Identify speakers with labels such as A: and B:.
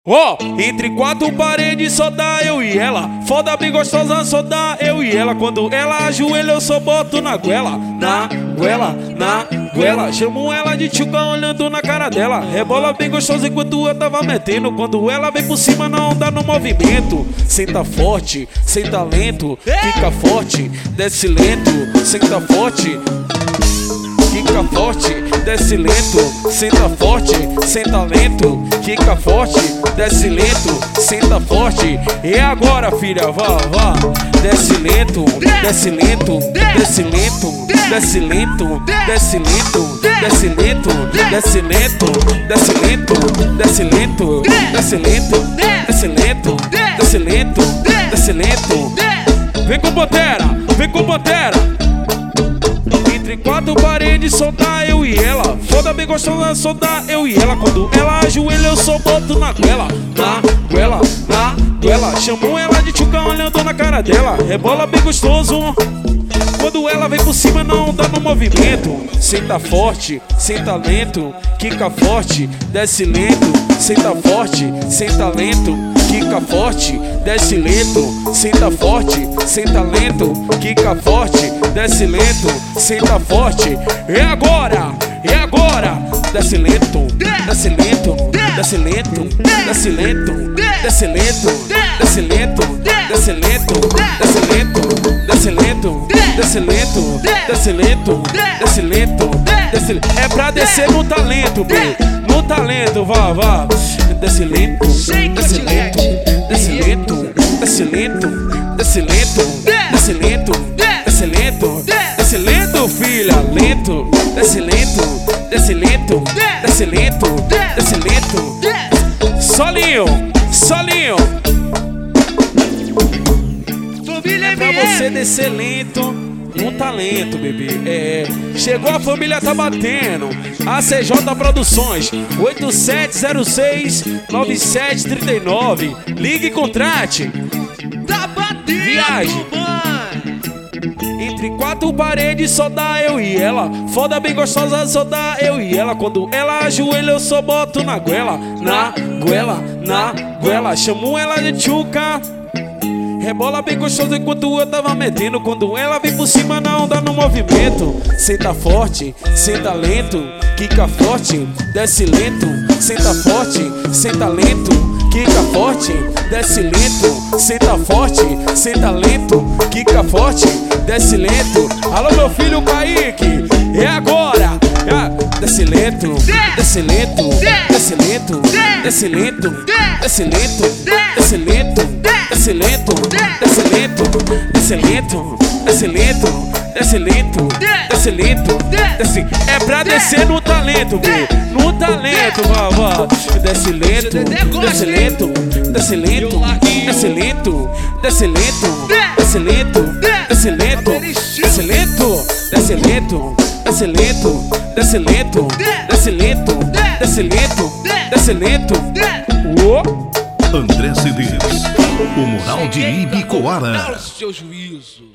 A: Ó, entre quatro paredes só dá eu e ela. Foda bem gostosa só dá eu e ela. Quando ela ajoelha eu só boto na goela. Na goela, na goela. Chamo ela de tchuca olhando na cara dela. Rebola bem gostosa enquanto eu tava metendo. Quando ela vem por cima não dá no movimento. Senta forte, senta lento. Fica forte, desce lento. Senta forte, fica forte, desce lento, senta forte, senta lento, fica forte, desce lento, senta forte. E agora, filha, vá, vá. Desce lento, desce lento, desce lento, desce lento, desce lento, desce lento, desce lento, desce lento, desce lento, desce lento, desce lento, desce lento, desce lento. Vem com Pantera, vem com Pantera. Entre quatro paredes só dá eu e ela. Foda bem gostosa só dá eu e ela. Quando ela ajoelha eu só boto na goela. Na goela, na goela. Chamo ela de tchuca olhando na cara dela. Rebola bem gostoso. Quando ela vem por cima não dá no movimento. Senta forte, senta lento, quica forte, desce lento. Senta forte, senta lento, quica forte, desce lento. Senta forte, senta lento, quica forte, desce lento. Senta forte. E agora? E agora? Desce lento, desce lento, desce lento, desce lento, desce lento, desce lento, desce lento, desce lento, desce lento, desce lento, desce lento, desce lento, desce lento. É pra descer no talento, B. No talento, vá, vá. Desce lento, desce lento, desce lento, desce lento, desce lento, desce lento, desce lento, desce lento, filha, lento, desce lento, desce lento, desce lento, desce lento. Solinho, solinho. É pra você descer lento, um talento, bebê. É, chegou a família, tá batendo. ACJ Produções, 8706-9739. Ligue e contrate.
B: Tá batendo,
A: Viagem. Entre quatro paredes só dá eu e ela. Foda bem gostosa só dá eu e ela. Quando ela ajoelha eu só boto na goela. Na goela, na goela. Chamo ela de tchuca. Rebola bem gostoso enquanto eu tava metendo. Quando ela vem por cima não dá no movimento. Senta forte, senta lento, quica forte, desce lento. Senta forte, senta lento, quica forte, desce lento. Senta forte, senta lento, quica forte, desce lento. Alô meu filho Kaique, é agora. Desce lento, desce lento, desce lento, desce lento, desce lento, desce lento, desce lento, desce lento, desce lento, desce lento, desce lento, desce lento, desce. É pra descer no talento, B. No talento, vá, vá. Desce lento, desce lento, desce lento, desce lento, desce lento, desce lento, desce lento, desce lento, desce lento, desce lento, desce lento, desce lento, desce lento, desce lento.
C: André Cedês, o moral de Ibicoara.
B: Seu juízo.